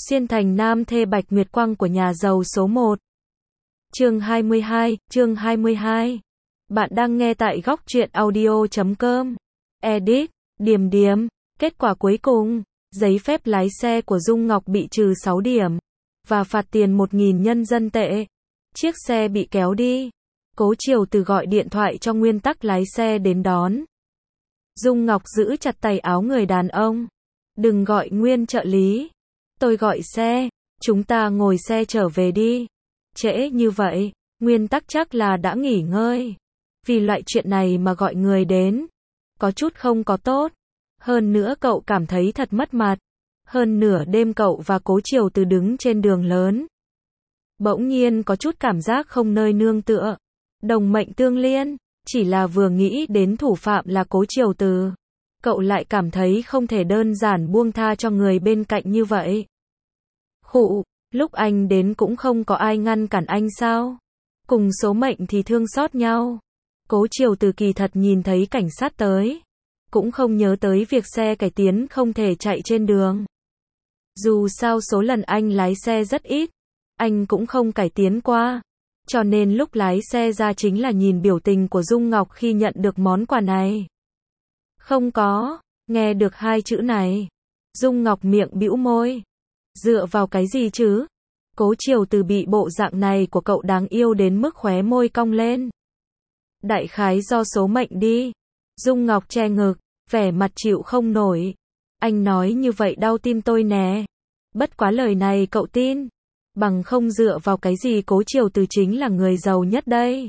Xuyên thành nam thê Bạch Nguyệt Quang của nhà giàu số 1. Chương 22. Bạn đang nghe tại góc truyện audio.com. Edit, Điềm Điềm. Kết quả cuối cùng, giấy phép lái xe của Dung Ngọc bị trừ 6 điểm và phạt tiền 1.000 nhân dân tệ. Chiếc xe bị kéo đi. Cố Triều Từ gọi điện thoại cho Nguyên Tắc lái xe đến đón. Dung Ngọc giữ chặt tay áo người đàn ông. Đừng gọi Nguyên trợ lý. Tôi gọi xe, chúng ta ngồi xe trở về đi. Trễ như vậy, Nguyên Tắc chắc là đã nghỉ ngơi. Vì loại chuyện này mà gọi người đến, có chút không có tốt. Hơn nữa cậu cảm thấy thật mất mặt. Hơn nửa đêm cậu và Cố Triều Từ đứng trên đường lớn. Bỗng nhiên có chút cảm giác không nơi nương tựa. Đồng mệnh tương liên, chỉ là vừa nghĩ đến thủ phạm là Cố Triều Từ. Cậu lại cảm thấy không thể đơn giản buông tha cho người bên cạnh như vậy. Khụ, lúc anh đến cũng không có ai ngăn cản anh sao? Cùng số mệnh thì thương xót nhau. Cố Triều Từ kỳ thật nhìn thấy cảnh sát tới, cũng không nhớ tới việc xe cải tiến không thể chạy trên đường. Dù sao số lần anh lái xe rất ít, anh cũng không cải tiến qua. Cho nên lúc lái xe ra chính là nhìn biểu tình của Dung Ngọc khi nhận được món quà này. Không có, nghe được hai chữ này. Dung Ngọc miệng bĩu môi. Dựa vào cái gì chứ? Cố Triều Từ bị bộ dạng này của cậu đáng yêu đến mức khóe môi cong lên. Đại khái do số mệnh đi. Dung Ngọc che ngực, vẻ mặt chịu không nổi. Anh nói như vậy đau tim tôi nè. Bất quá lời này cậu tin. Bằng không dựa vào cái gì Cố Triều Từ chính là người giàu nhất đây.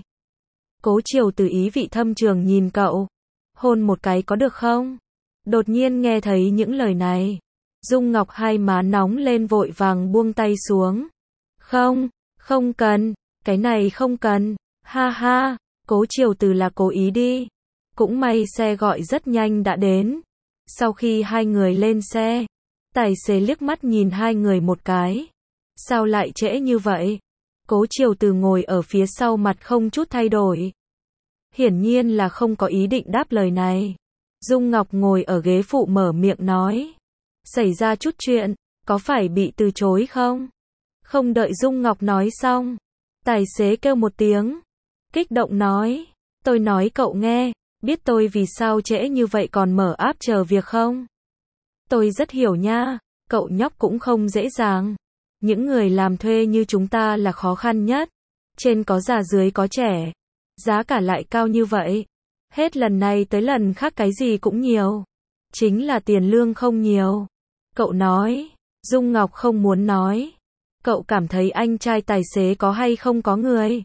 Cố Triều Từ ý vị thâm trường nhìn cậu. Hôn một cái có được không? Đột nhiên nghe thấy những lời này. Dung Ngọc hai má nóng lên vội vàng buông tay xuống. Không, không cần, cái này không cần, ha ha, Cố Triều Từ là cố ý đi. Cũng may xe gọi rất nhanh đã đến. Sau khi hai người lên xe, tài xế liếc mắt nhìn hai người một cái. Sao lại trễ như vậy? Cố Triều Từ ngồi ở phía sau mặt không chút thay đổi. Hiển nhiên là không có ý định đáp lời này. Dung Ngọc ngồi ở ghế phụ mở miệng nói. Xảy ra chút chuyện, có phải bị từ chối không? Không đợi Dung Ngọc nói xong, tài xế kêu một tiếng. Kích động nói. Tôi nói cậu nghe, biết tôi vì sao trễ như vậy còn mở app chờ việc không? Tôi rất hiểu nha, cậu nhóc cũng không dễ dàng. Những người làm thuê như chúng ta là khó khăn nhất. Trên có già dưới có trẻ. Giá cả lại cao như vậy. Hết lần này tới lần khác cái gì cũng nhiều. Chính là tiền lương không nhiều. Cậu nói. Dung Ngọc không muốn nói. Cậu cảm thấy anh trai tài xế có hay không có người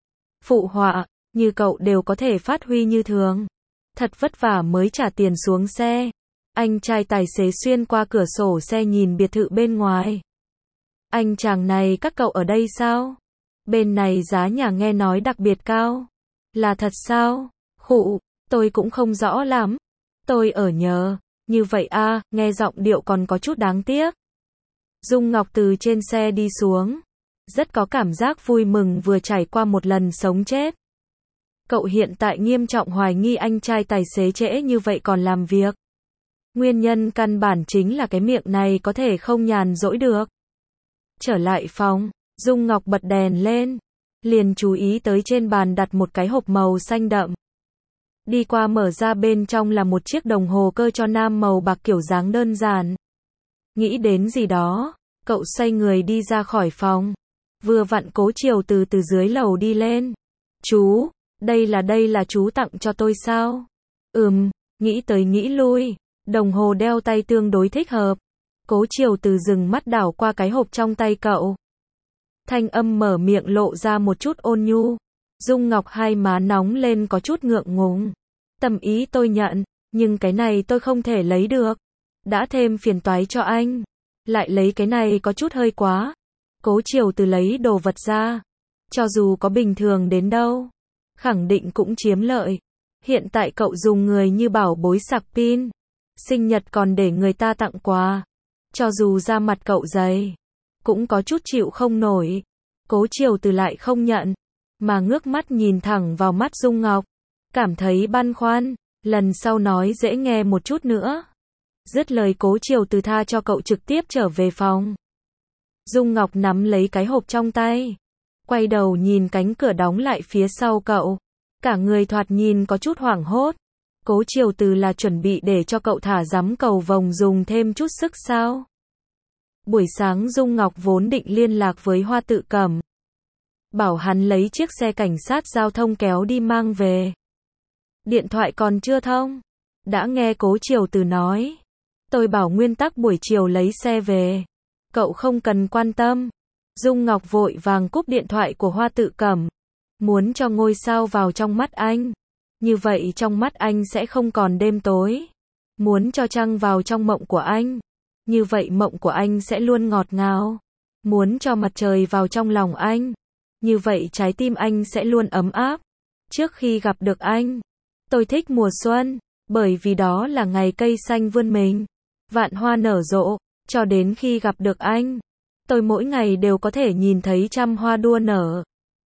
phụ họa, như cậu đều có thể phát huy như thường. Thật vất vả mới trả tiền xuống xe. Anh trai tài xế xuyên qua cửa sổ xe nhìn biệt thự bên ngoài. Anh chàng này các cậu ở đây sao? Bên này giá nhà nghe nói đặc biệt cao. Là thật sao? Khụ, tôi cũng không rõ lắm. Tôi ở nhờ. Như vậy à, nghe giọng điệu còn có chút đáng tiếc. Dung Ngọc từ trên xe đi xuống. Rất có cảm giác vui mừng vừa trải qua một lần sống chết. Cậu hiện tại nghiêm trọng hoài nghi anh trai tài xế trễ như vậy còn làm việc. Nguyên nhân căn bản chính là cái miệng này có thể không nhàn rỗi được. Trở lại phòng, Dung Ngọc bật đèn lên. Liền chú ý tới trên bàn đặt một cái hộp màu xanh đậm. Đi qua mở ra bên trong là một chiếc đồng hồ cơ cho nam màu bạc kiểu dáng đơn giản. Nghĩ đến gì đó, cậu xoay người đi ra khỏi phòng. Vừa vặn Cố Triều Từ từ dưới lầu đi lên. Chú, đây là chú tặng cho tôi sao? Nghĩ tới nghĩ lui, đồng hồ đeo tay tương đối thích hợp. Cố Triều Từ dừng mắt đảo qua cái hộp trong tay cậu. Thanh âm mở miệng lộ ra một chút ôn nhu. Dung Ngọc hai má nóng lên có chút ngượng ngùng. Tâm ý tôi nhận, nhưng cái này tôi không thể lấy được. Đã thêm phiền toái cho anh. Lại lấy cái này có chút hơi quá. Cố Triều Từ lấy đồ vật ra. Cho dù có bình thường đến đâu, khẳng định cũng chiếm lợi. Hiện tại cậu dùng người như bảo bối sạc pin. Sinh nhật còn để người ta tặng quà. Cho dù da mặt cậu dày, cũng có chút chịu không nổi. Cố Triều Từ lại không nhận, mà ngước mắt nhìn thẳng vào mắt Dung Ngọc. Cảm thấy băn khoăn, lần sau nói dễ nghe một chút nữa. Dứt lời Cố Triều Từ tha cho cậu trực tiếp trở về phòng. Dung Ngọc nắm lấy cái hộp trong tay, quay đầu nhìn cánh cửa đóng lại phía sau cậu. Cả người thoạt nhìn có chút hoảng hốt. Cố Triều Từ là chuẩn bị để cho cậu thả giắm cầu vồng dùng thêm chút sức sao? Buổi sáng Dung Ngọc vốn định liên lạc với Hoa Tự Cẩm, bảo hắn lấy chiếc xe cảnh sát giao thông kéo đi mang về. Điện thoại còn chưa thông. Đã nghe Cố Triều Từ nói, tôi bảo nguyên tắc buổi chiều lấy xe về. Cậu không cần quan tâm. Dung Ngọc vội vàng cúp điện thoại của Hoa Tự Cẩm. Muốn cho ngôi sao vào trong mắt anh. Như vậy trong mắt anh sẽ không còn đêm tối. Muốn cho trăng vào trong mộng của anh. Như vậy mộng của anh sẽ luôn ngọt ngào. Muốn cho mặt trời vào trong lòng anh. Như vậy trái tim anh sẽ luôn ấm áp. Trước khi gặp được anh, tôi thích mùa xuân, bởi vì đó là ngày cây xanh vươn mình, vạn hoa nở rộ. Cho đến khi gặp được anh, tôi mỗi ngày đều có thể nhìn thấy trăm hoa đua nở.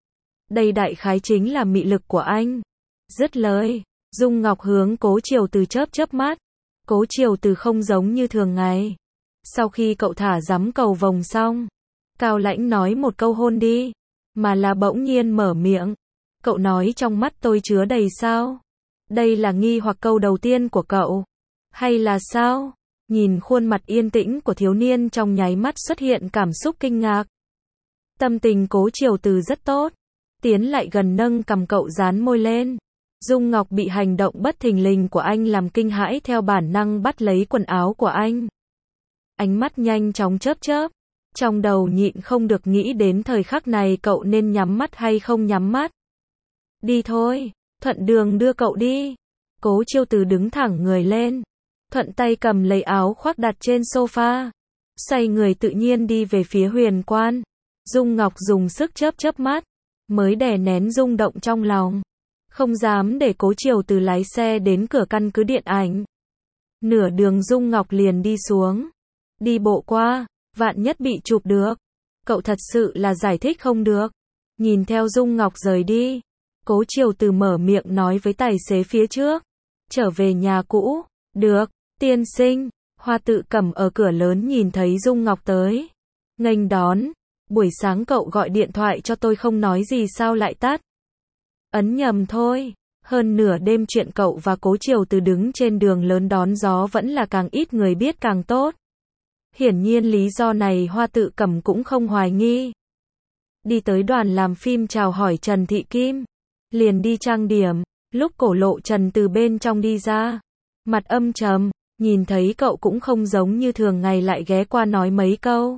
Đây đại khái chính là mị lực của anh. Dứt lời, Dung Ngọc hướng Cố Triều Từ chớp chớp mắt. Cố Triều Từ không giống như thường ngày. Sau khi cậu thả giắm cầu vồng xong, cao lãnh nói một câu hôn đi, mà là bỗng nhiên mở miệng. Cậu nói trong mắt tôi chứa đầy sao? Đây là nghi hoặc câu đầu tiên của cậu. Hay là sao? Nhìn khuôn mặt yên tĩnh của thiếu niên trong nháy mắt xuất hiện cảm xúc kinh ngạc. Tâm tình Cố Triều Từ rất tốt. Tiến lại gần nâng cằm cậu dán môi lên. Dung Ngọc bị hành động bất thình lình của anh làm kinh hãi, theo bản năng bắt lấy quần áo của anh. Ánh mắt nhanh chóng chớp chớp. Trong đầu nhịn không được nghĩ đến thời khắc này cậu nên nhắm mắt hay không nhắm mắt. Đi thôi, thuận đường đưa cậu đi. Cố Triều Từ đứng thẳng người lên, thuận tay cầm lấy áo khoác đặt trên sofa, xoay người tự nhiên đi về phía Huyền Quan. Dung Ngọc dùng sức chớp chớp mắt, mới đè nén rung động trong lòng, không dám để Cố Triều Từ lái xe đến cửa căn cứ điện ảnh. Nửa đường Dung Ngọc liền đi xuống, đi bộ qua, vạn nhất bị chụp được. Cậu thật sự là giải thích không được. Nhìn theo Dung Ngọc rời đi, Cố Triều Từ mở miệng nói với tài xế phía trước, trở về nhà cũ. Được, tiên sinh. Hoa Tự Cẩm ở cửa lớn nhìn thấy Dung Ngọc tới, nghênh đón. Buổi sáng cậu gọi điện thoại cho tôi không nói gì sao lại tắt? Ấn nhầm thôi. Hơn nửa đêm chuyện cậu và Cố Triều Từ đứng trên đường lớn đón gió vẫn là càng ít người biết càng tốt. Hiển nhiên lý do này Hoa Tự Cẩm cũng không hoài nghi. Đi tới đoàn làm phim chào hỏi Trần Thị Kim, liền đi trang điểm. Lúc Cổ Lộ Trần từ bên trong đi ra, mặt âm trầm, nhìn thấy cậu cũng không giống như thường ngày, lại ghé qua nói mấy câu.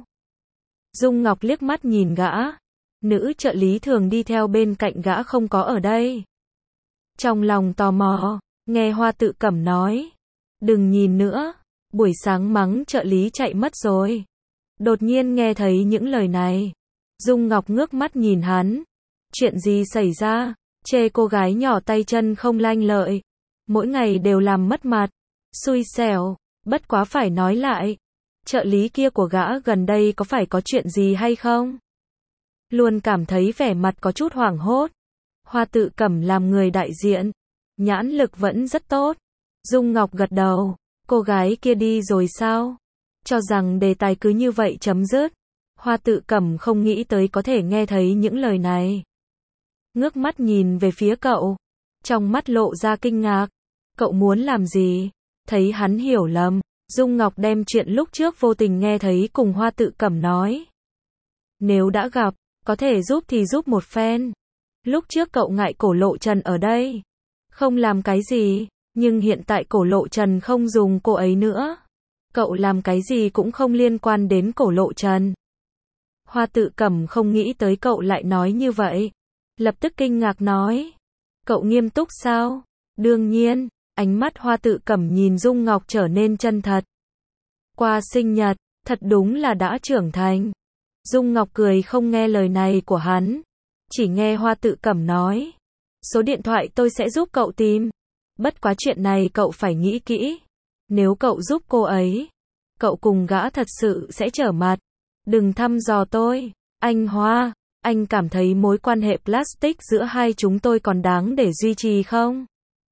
Dung Ngọc liếc mắt nhìn gã, nữ trợ lý thường đi theo bên cạnh gã không có ở đây. Trong lòng tò mò, nghe Hoa Tự Cẩm nói, đừng nhìn nữa, buổi sáng mắng trợ lý chạy mất rồi. Đột nhiên nghe thấy những lời này, Dung Ngọc ngước mắt nhìn hắn. Chuyện gì xảy ra? Chê cô gái nhỏ tay chân không lanh lợi, mỗi ngày đều làm mất mặt, xui xẻo. Bất quá phải nói lại, trợ lý kia của gã gần đây có phải có chuyện gì hay không? Luôn cảm thấy vẻ mặt có chút hoảng hốt. Hoa Tự Cẩm làm người đại diện, nhãn lực vẫn rất tốt. Dung Ngọc gật đầu. Cô gái kia đi rồi sao? Cho rằng đề tài cứ như vậy chấm dứt. Hoa Tự Cẩm không nghĩ tới có thể nghe thấy những lời này. Ngước mắt nhìn về phía cậu, trong mắt lộ ra kinh ngạc. Cậu muốn làm gì? Thấy hắn hiểu lầm, Dung Ngọc đem chuyện lúc trước vô tình nghe thấy cùng Hoa Tự Cẩm nói. Nếu đã gặp, có thể giúp thì giúp một phen. Lúc trước cậu ngại Cổ Lộ Trần ở đây, không làm cái gì, nhưng hiện tại Cổ Lộ Trần không dùng cô ấy nữa. Cậu làm cái gì cũng không liên quan đến Cổ Lộ Trần. Hoa Tự Cẩm không nghĩ tới cậu lại nói như vậy. Lập tức kinh ngạc nói. Cậu nghiêm túc sao? Đương nhiên. Ánh mắt Hoa Tự Cẩm nhìn Dung Ngọc trở nên chân thật. Qua sinh nhật, thật đúng là đã trưởng thành. Dung Ngọc cười không nghe lời này của hắn. Chỉ nghe Hoa Tự Cẩm nói. Số điện thoại tôi sẽ giúp cậu tìm. Bất quá chuyện này cậu phải nghĩ kỹ. Nếu cậu giúp cô ấy, cậu cùng gã thật sự sẽ trở mặt. Đừng thăm dò tôi. Anh Hoa, anh cảm thấy mối quan hệ plastic giữa hai chúng tôi còn đáng để duy trì không?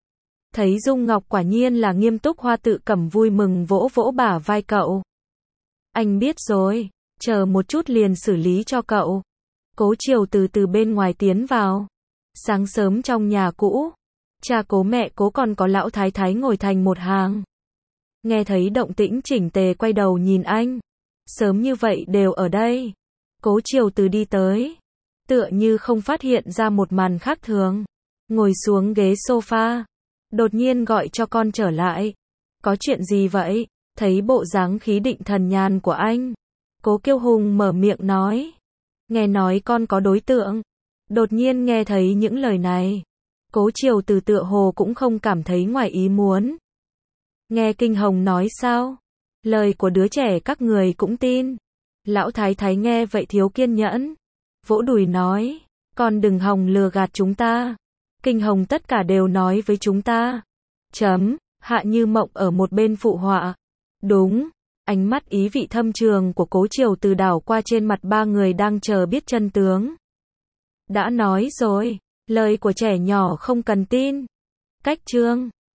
Thấy Dung Ngọc quả nhiên là nghiêm túc, Hoa Tự Cẩm vui mừng vỗ vỗ bả vai cậu. Anh biết rồi, chờ một chút liền xử lý cho cậu. Cố Triều từ bên ngoài tiến vào. Sáng sớm trong nhà cũ, cha Cố, mẹ Cố còn có lão thái thái ngồi thành một hàng. Nghe thấy động tĩnh chỉnh tề quay đầu nhìn anh. Sớm như vậy đều ở đây. Cố Triều đi tới, tựa như không phát hiện ra một màn khác thường. Ngồi xuống ghế sofa, đột nhiên gọi cho con trở lại. Có chuyện gì vậy? Thấy bộ dáng khí định thần nhàn của anh, Cố Kiêu Hùng mở miệng nói. Nghe nói con có đối tượng. Đột nhiên nghe thấy những lời này, Cố Triều tựa hồ cũng không cảm thấy ngoài ý muốn. Nghe Kinh Hồng nói sao? Lời của đứa trẻ các người cũng tin. Lão thái thái nghe vậy thiếu kiên nhẫn, vỗ đùi nói, con đừng hòng lừa gạt chúng ta. Kinh Hồng tất cả đều nói với chúng ta. Hạ Như Mộng ở một bên phụ họa. Đúng. Ánh mắt ý vị thâm trường của Cố Triều đảo qua trên mặt ba người đang chờ biết chân tướng. Đã nói rồi, lời của trẻ nhỏ không cần tin. Cách chương